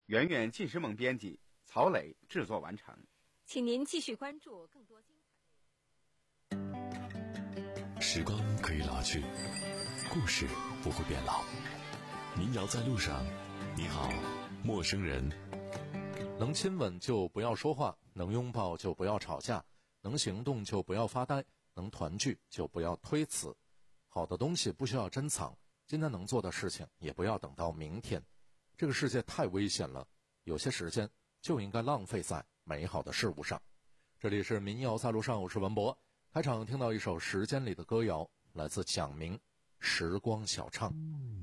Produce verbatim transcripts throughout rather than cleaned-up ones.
圆圆纪实梦编辑，曹磊制作完成。 请您继续关注更多精彩。时光可以老去，故事不会变老。民谣在路上，你好，陌生人。 能亲吻就不要说话，能拥抱就不要吵架，能行动就不要发呆，能团聚就不要推辞。好的东西不需要珍藏，今天能做的事情也不要等到明天。这个世界太危险了，有些时间就应该浪费在美好的事物上。这里是民谣在路上，我是文博。开场听到一首时间里的歌谣，来自蒋明《时光小唱》。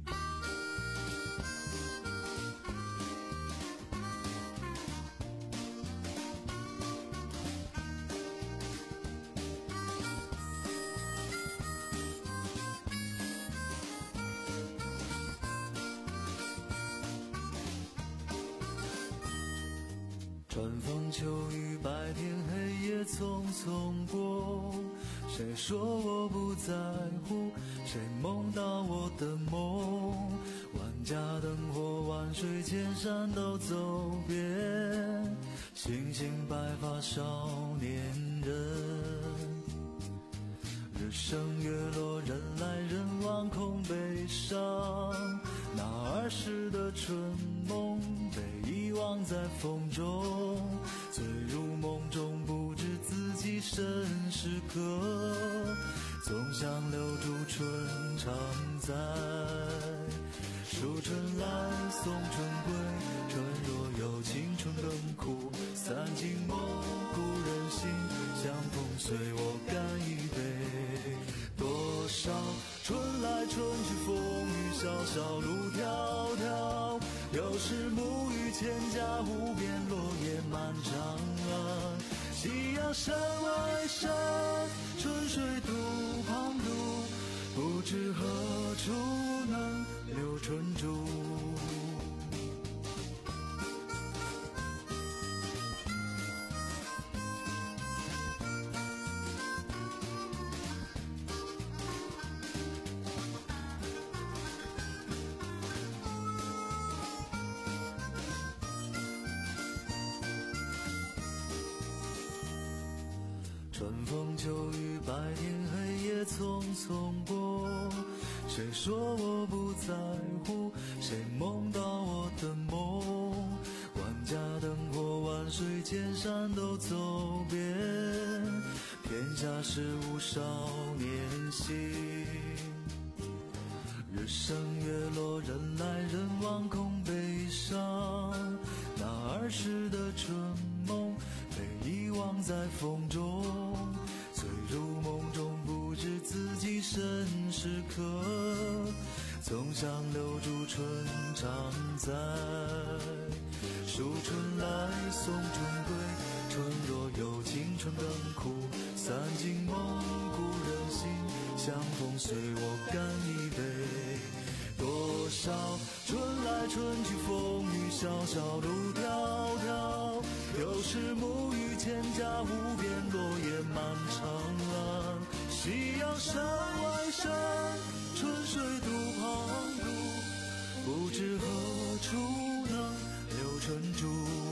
春风秋雨，白天黑夜匆匆过，谁说我不在乎，谁梦到我的梦，万家灯火，万水千山都走遍，星星白发少年人。日升月落，人来人往空悲伤，那儿时的春梦被遗忘在风中，醉入梦中不知自己身是客，总想留住春常在。数春来送春归，春若有情春更苦，散尽梦故人心，相逢随我干一杯。多少春来春去风雨潇潇路迢迢，有时沐浴千家无边落叶漫长啊。夕阳山外山，春水渡旁渡，不知何处能留春珠。春风秋雨，白天黑夜匆匆过，谁说我不在乎，谁梦到我的梦，万家灯火，万水千山都走遍，天下事物少年心。日升月落，人来人往空悲伤，那儿时的春梦被遗忘在风中，醉入梦中不知自己身是客，总想留住春常在。数春来送春归，春若有情春更苦，散尽梦故人心，相逢随我干一杯。多少春来春去风雨潇潇路迢迢，有时沐浴千家无边落叶漫长啊。夕阳山外山，春水渡旁渡，不知何处能留春珠。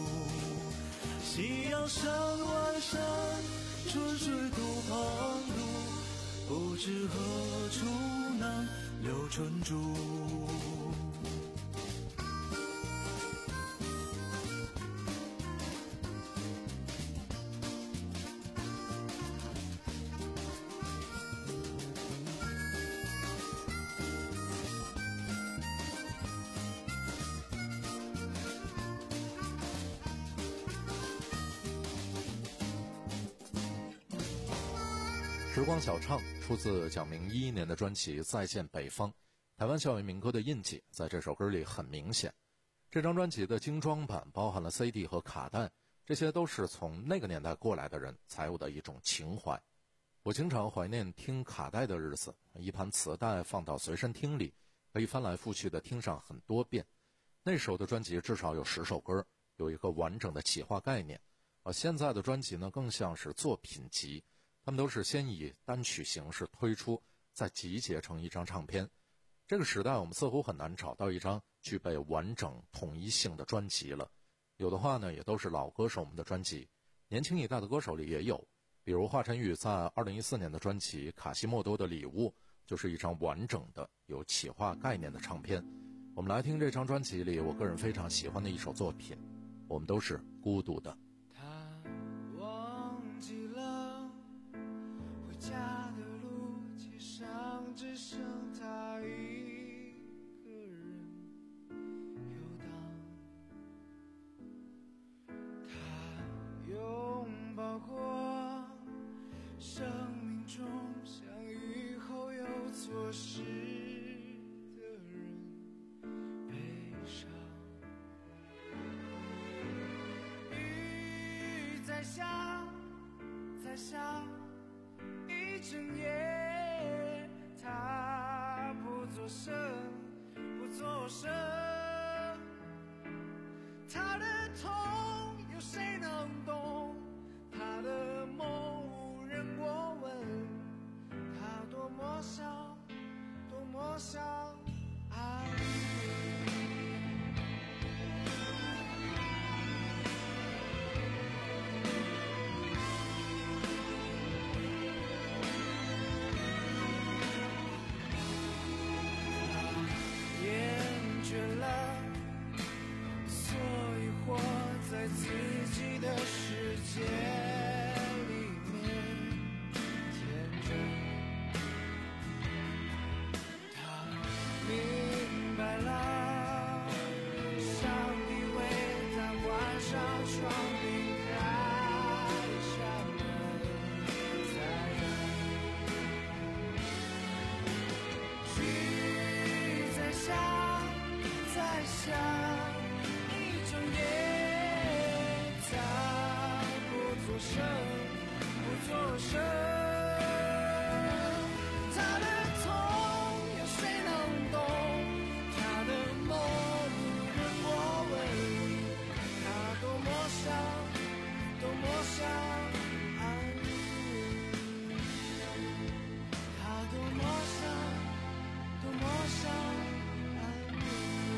夕阳山外山，春水渡旁渡，不知何处能留春珠。 时光小唱出自蒋明一一年的专辑《再见北方》，台湾校园民歌的印记在这首歌里很明显。这张专辑的精装版包含了 C D 和卡带，这些都是从那个年代过来的人才有的一种情怀。我经常怀念听卡带的日子，一盘磁带放到随身听里，可以翻来覆去的听上很多遍。那时候的专辑至少有十首歌，有一个完整的企划概念。而现在的专辑呢，更像是作品集，他们都是先以单曲形式推出，再集结成一张唱片。 这个时代我们似乎很难找到一张具备完整统一性的专辑了，有的话呢也都是老歌手们的专辑，年轻一代的歌手里也有，比如华晨宇在二零一四年的专辑《卡西莫多的礼物》就是一张完整的有企划概念的唱片。我们来听这张专辑里我个人非常喜欢的一首作品，我们都是孤独的。 他忘记了回家的路，街上只剩他一个人游荡。他拥抱过生命中相遇后又错失的人，悲伤。雨在下，在下一整夜，他不作声，不作声。他的痛有谁能懂？他的梦无人过问。他多么想，多么想爱你。在自己的世界里面天真，他明白了，上帝为他关上窗并开下门，在雨在下，在下一整夜，不作声，不作声。他的痛有谁能懂？他的梦无人过问。他多么想，多么想爱你。他多么想，多么想爱你。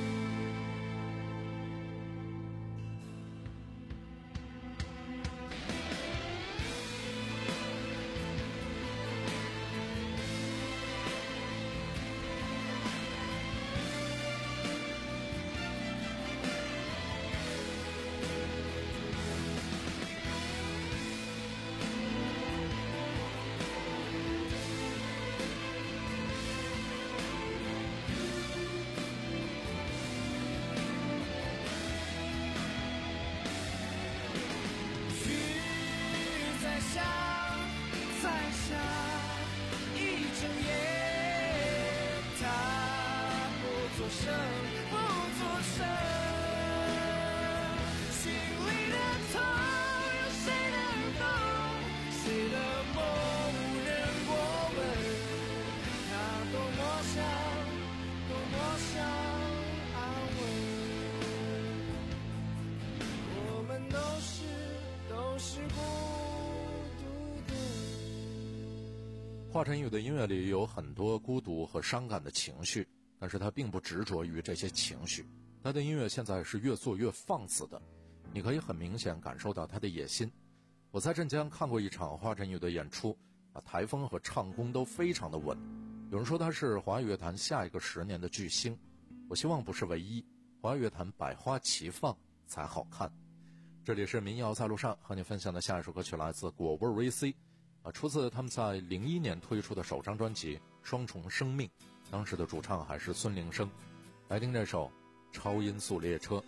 华晨宇的音乐里有很多孤独和伤感的情绪，但是他并不执着于这些情绪，他的音乐现在是越做越放肆的，你可以很明显感受到他的野心。我在镇江看过一场华晨宇的演出，啊，台风和唱功都非常的稳，有人说他是华语乐坛下一个十年的巨星，我希望不是唯一，华语乐坛百花齐放才好看。这里是民谣在路上，和你分享的下一首歌曲来自果味 V C，啊，出自他们在零一年推出的首张专辑《双重生命》，当时的主唱还是孙铃声。来听这首《超音速列车》。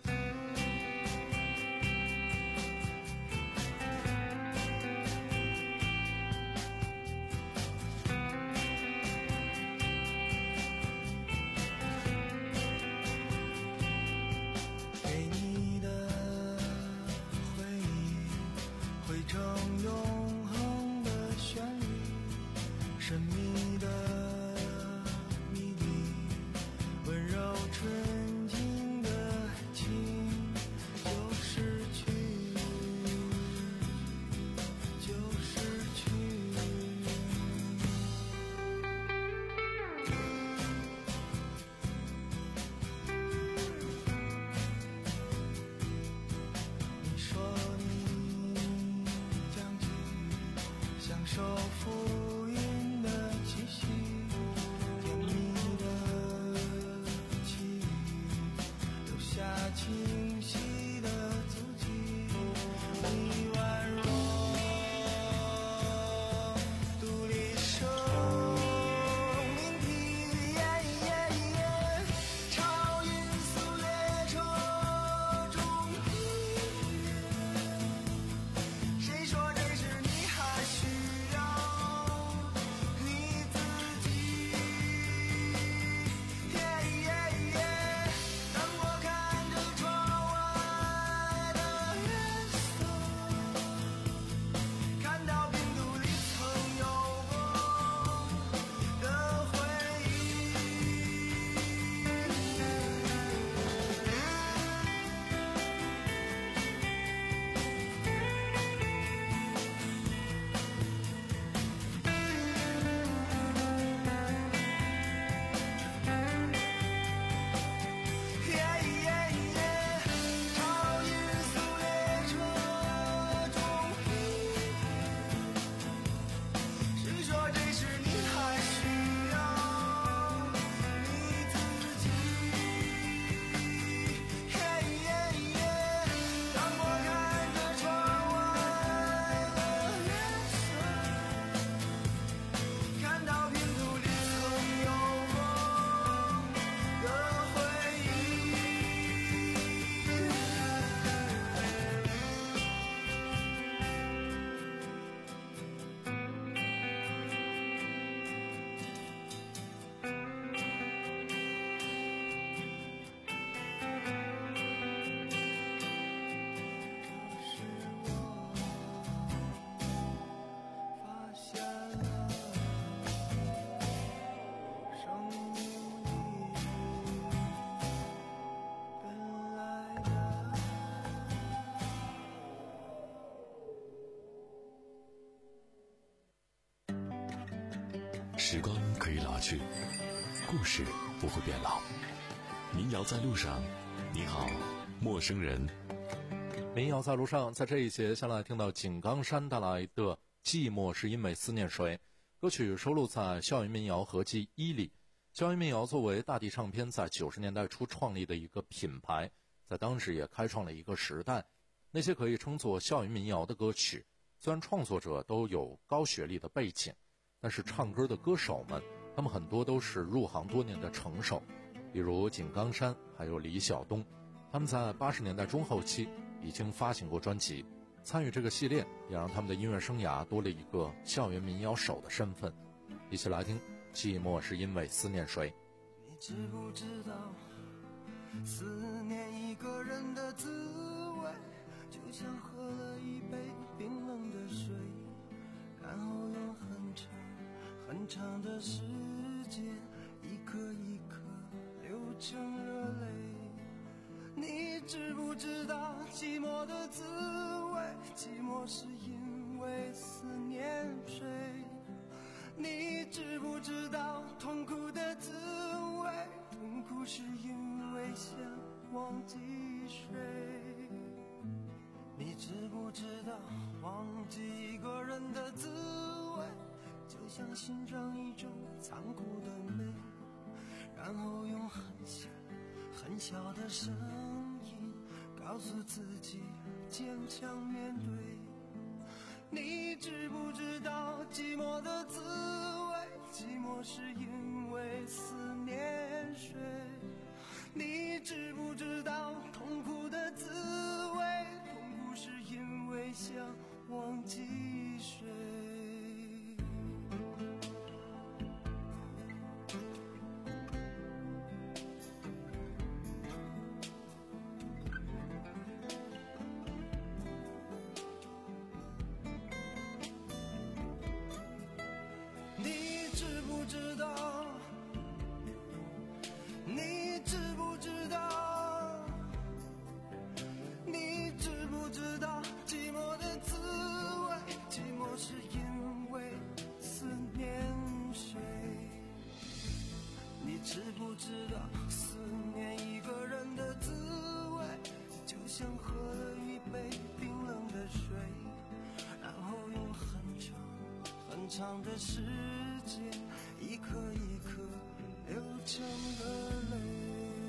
给你的回忆汇成永恒的旋律，神秘的谜底，温柔纯净的情时光可以老去，故事不会变老。民谣在路上，你好，陌生人。 民谣在路上，在这一节先来听到井冈山带来的《寂寞是因为思念谁》。歌曲收录在校园民谣合辑一里。校园民谣作为大地唱片在九十年代初创立的一个品牌，在当时也开创了一个时代。那些可以称作校园民谣的歌曲，虽然创作者都有高学历的背景，但是唱歌的歌手们，他们很多都是入行多年的成熟，比如井冈山还有李晓东，他们在八十年代中后期已经发行过专辑，参与这个系列也让他们的音乐生涯多了一个校园民谣手的身份。一起来听寂寞是因为思念谁。 你知不知道思念一个人的滋味，就像喝了一杯冰冷的水，然后用很长很长的时间一颗一颗流成热泪。你知不知道寂寞的滋味，寂寞是因为思念谁。你知不知道痛苦的滋味，痛苦是因为想忘记谁。你知不知道忘记一个人的滋味，就像欣赏一种残酷的美，然后用很小很小的声音告诉自己坚强面对。你知不知道寂寞的滋味，寂寞是因为思念谁。你知不知道痛苦的滋味，痛苦是因为想忘记谁。知不知道思念一个人的滋味，就像喝了一杯冰冷的水，然后用很长很长的时间一颗一颗流成了泪。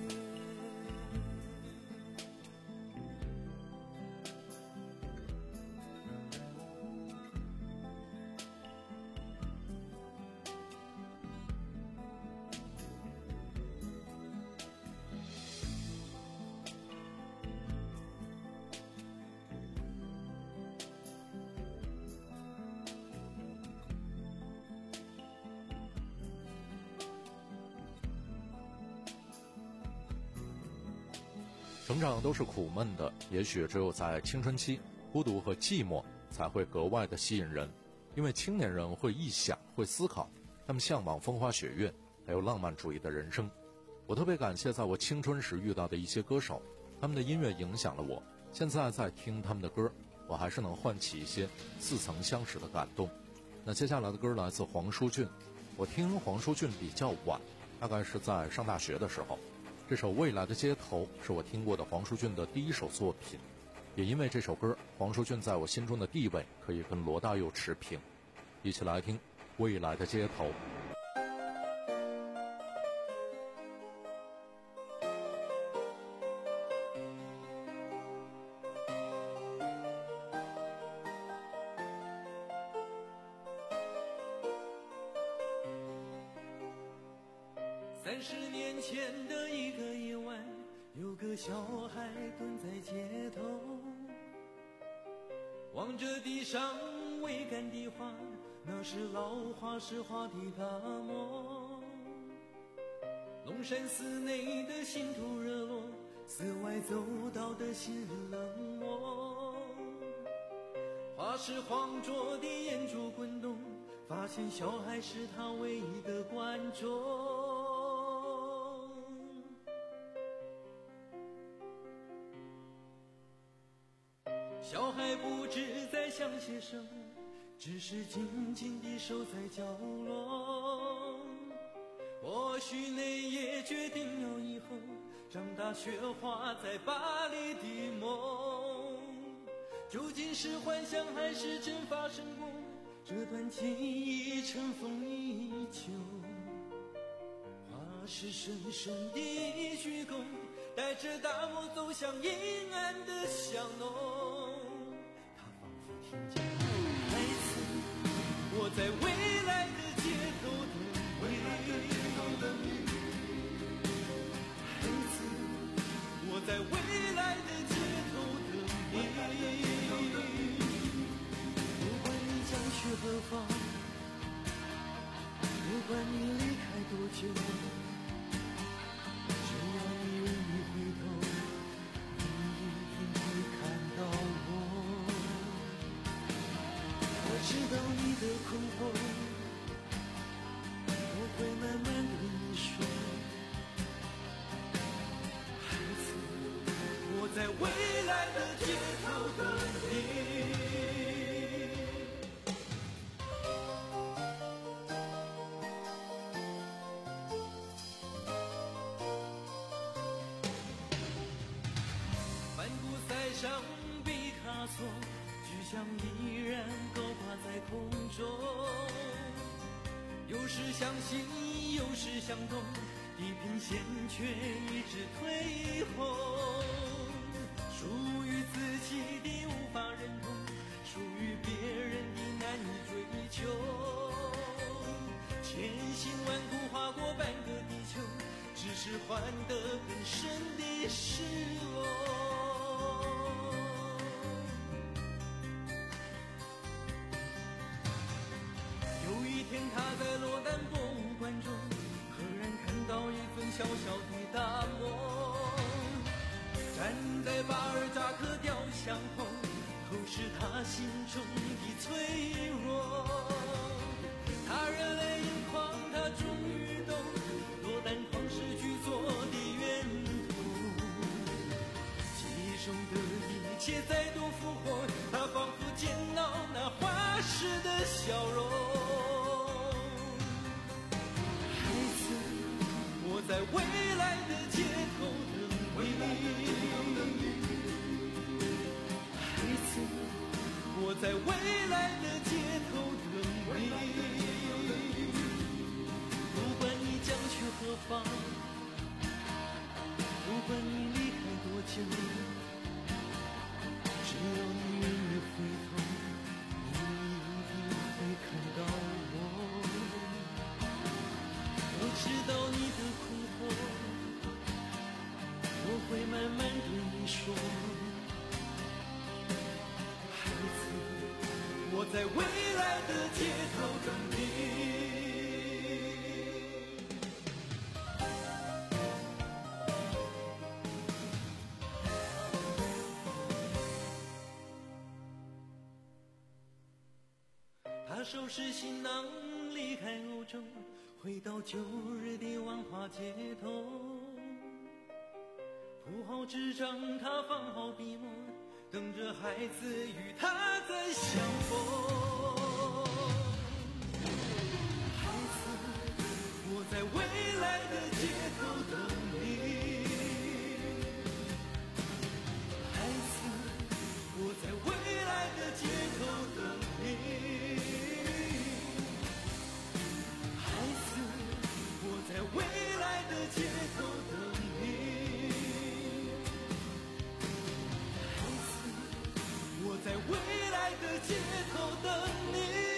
成长都是苦闷的，也许只有在青春期，孤独和寂寞才会格外的吸引人。因为青年人会臆想，会思考，他们向往风花雪月，还有浪漫主义的人生。我特别感谢在我青春时遇到的一些歌手，他们的音乐影响了我，现在在听他们的歌，我还是能唤起一些似曾相识的感动。那接下来的歌来自黄舒骏，我听黄舒骏比较晚，大概是在上大学的时候。这首《未来的街头》是我听过的黄舒骏的第一首作品，也因为这首歌，黄舒骏在我心中的地位可以跟罗大佑持平。一起来听《未来的街头》。 三十年前的一个夜晚，有个小孩蹲在街头，望着地上未干的花，那是老化石化的大漠。龙山寺内的信徒热络，寺外走道的心冷漠。花石晃着的眼珠滚动，发现小孩是他唯一的观众。小孩不知在想些什么，只是静静地守在角落。 许你也决定了以后长大雪花在巴黎的梦，究竟是幻想还是真发生过？这段记忆尘封已久，花是深深的虚构，带着大漠走向阴暗的巷弄。他仿佛听见孩子，我在未来的街头等你，孩子，我在未来的街头等你。不管你将去何方，不管你离开多久，只要你愿意回头，你一定会看到我。我知道你的困惑，我会慢慢对你说，孩子，我在未来的街头等你。上毕卡索巨像依然高挂在空中，有时相信有时想懂，地平线却一直退后，属于自己的无法认同，属于别人的难以追求，千辛万苦划过半个地球，只是换得更深的失落。有一天他在罗丹博物馆中赫然看到一尊小小的大漠，站在巴尔扎克雕像后，透视他心中的脆弱。他热泪盈眶，他终于懂罗丹狂诗巨作的源头，记忆中的一切再度复活，他仿佛见到那花时的笑容。我在未来的街头等你，孩子，我在未来的街头等你。不管你将去何方，不管你离开多久，只要你愿意回头，你一定会看到我。我知道你的困惑，我会慢慢对你说，孩子，我在未来的街头等你。他收拾行囊离开欧洲，回到旧日的万华街头，铺好纸张，他放好笔墨，等着孩子与他再相逢。孩子，我在未来的街头等你。孩子，我在未来的街头等你。在未来的街头等你，孩子，我在未来的街头等你。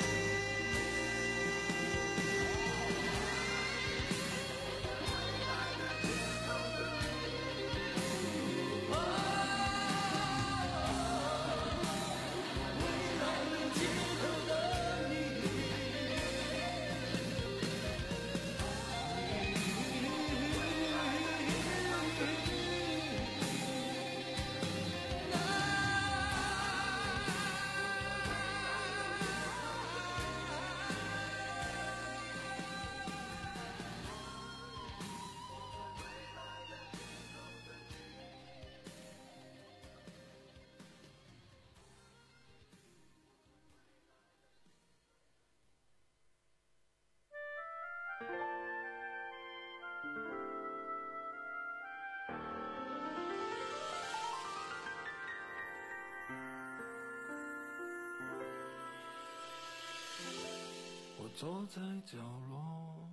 坐在角落，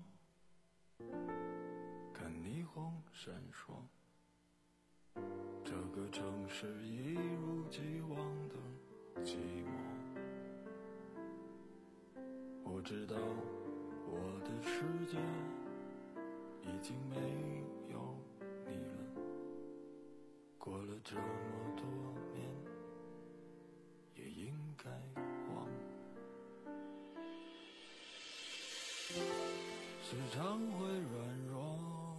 看霓虹闪烁，这个城市一如既往的寂寞。我知道我的世界已经没有你了，过了这么多年，也应该忘。时常会软弱，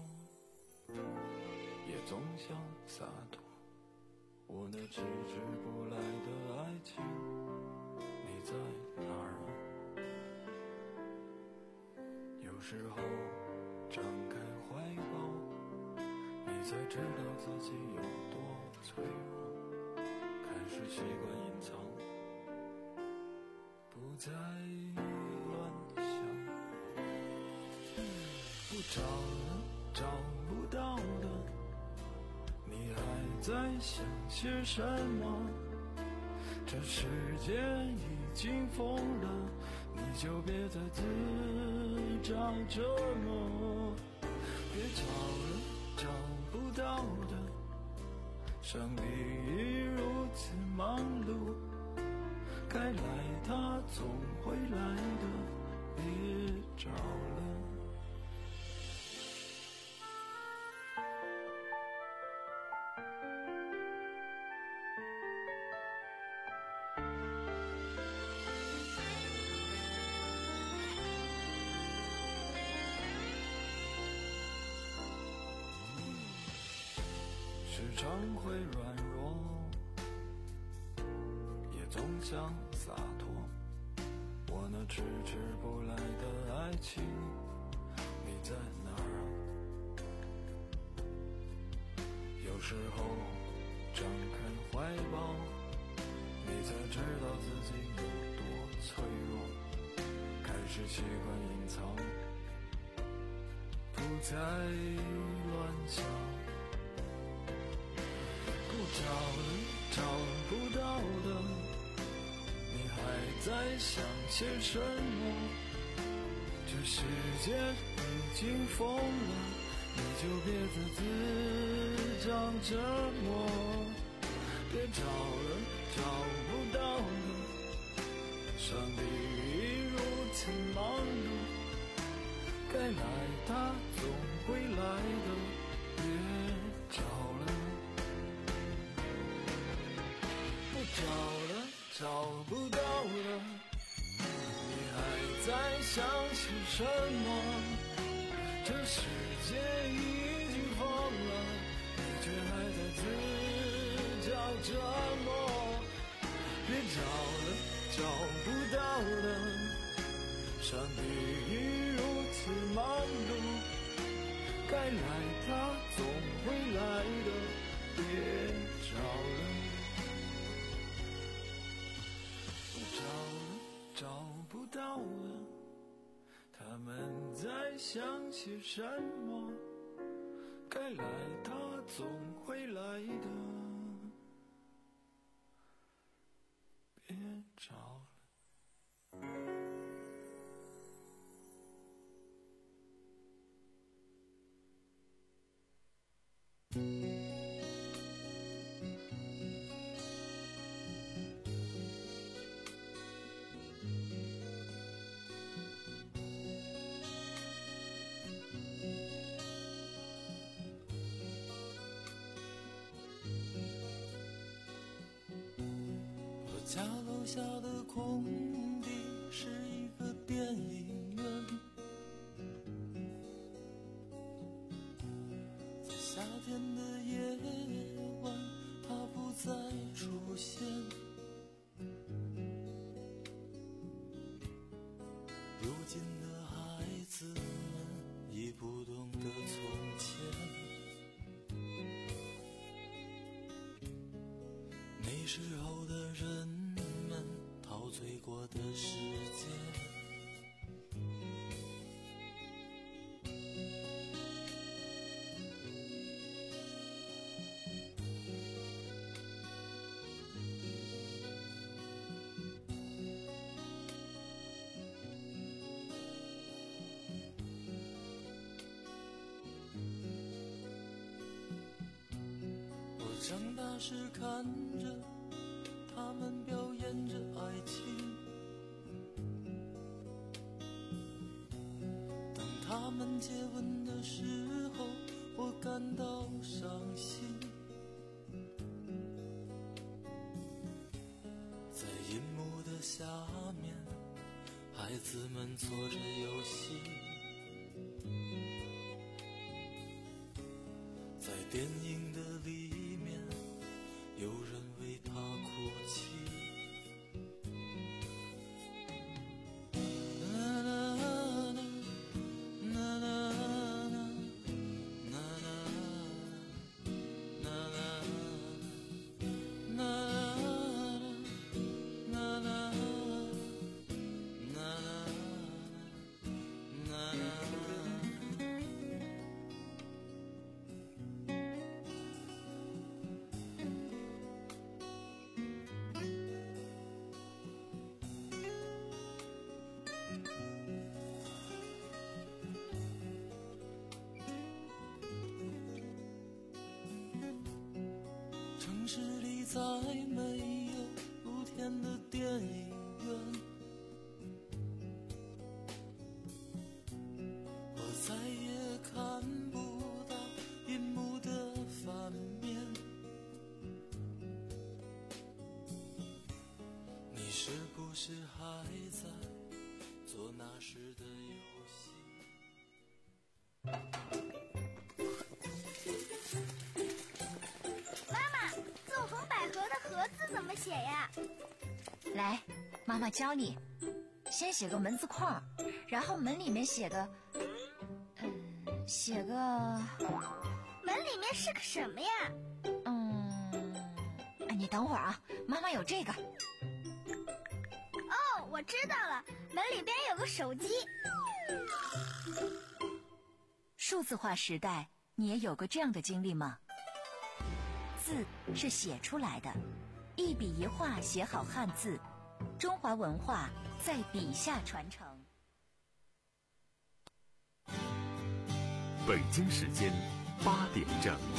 也总想洒脱，我那迟迟不来的爱情，你在哪儿啊？有时候张开怀抱，你才知道自己有多脆弱，开始习惯隐藏，不再乱想，不找了，找不到的，你还在想些什么？这世界已经疯了，你就别再自找折磨。别找了，找不到的，上帝已如此忙碌，该来他总会来的，别找了。时常会软弱，也总想洒脱，我那迟迟不来的爱情，你在哪儿啊？有时候张开怀抱，你才知道自己有多脆弱，开始习惯隐藏，不再乱想，不找了，找不到的，你还在想些什么？这世界已经疯了，你就别再自找折磨。别找了，找不到的，上帝已如此忙碌，该来他总会来的，别找了。不找了，找不到了，你还在想些什么？这世界已经疯了，你却还在自找折磨。别找了，找不到了，上帝已如此忙碌，该来他总会来的，别找了。找了，找不到了，他们在想些什么？该来他总会来的，别找了。 家楼下的空地是一个电影院，在夏天的夜晚，它不再出现。如今的孩子们已不懂得从前，那时候的人们陶醉过的世界， 长大时看着他们表演着爱情，当他们接吻的时候，我感到伤心。在银幕的下面，孩子们做着游戏，在电影的里面，有人为他哭泣。城市里再没有露天的电影院，我再也看不到银幕的反面。你是不是还在做那时的游戏？ 盒子怎么写呀？ 来，妈妈教你。先写个门字框，然后门里面写个，嗯，写个。 门里面是个什么呀？ 嗯，哎，你等会儿啊，妈妈有这个。 哦，我知道了，门里边有个手机。 数字化时代，你也有过这样的经历吗？字是写出来的，一笔一画写好汉字，中华文化在笔下传承。 北京时间八点整。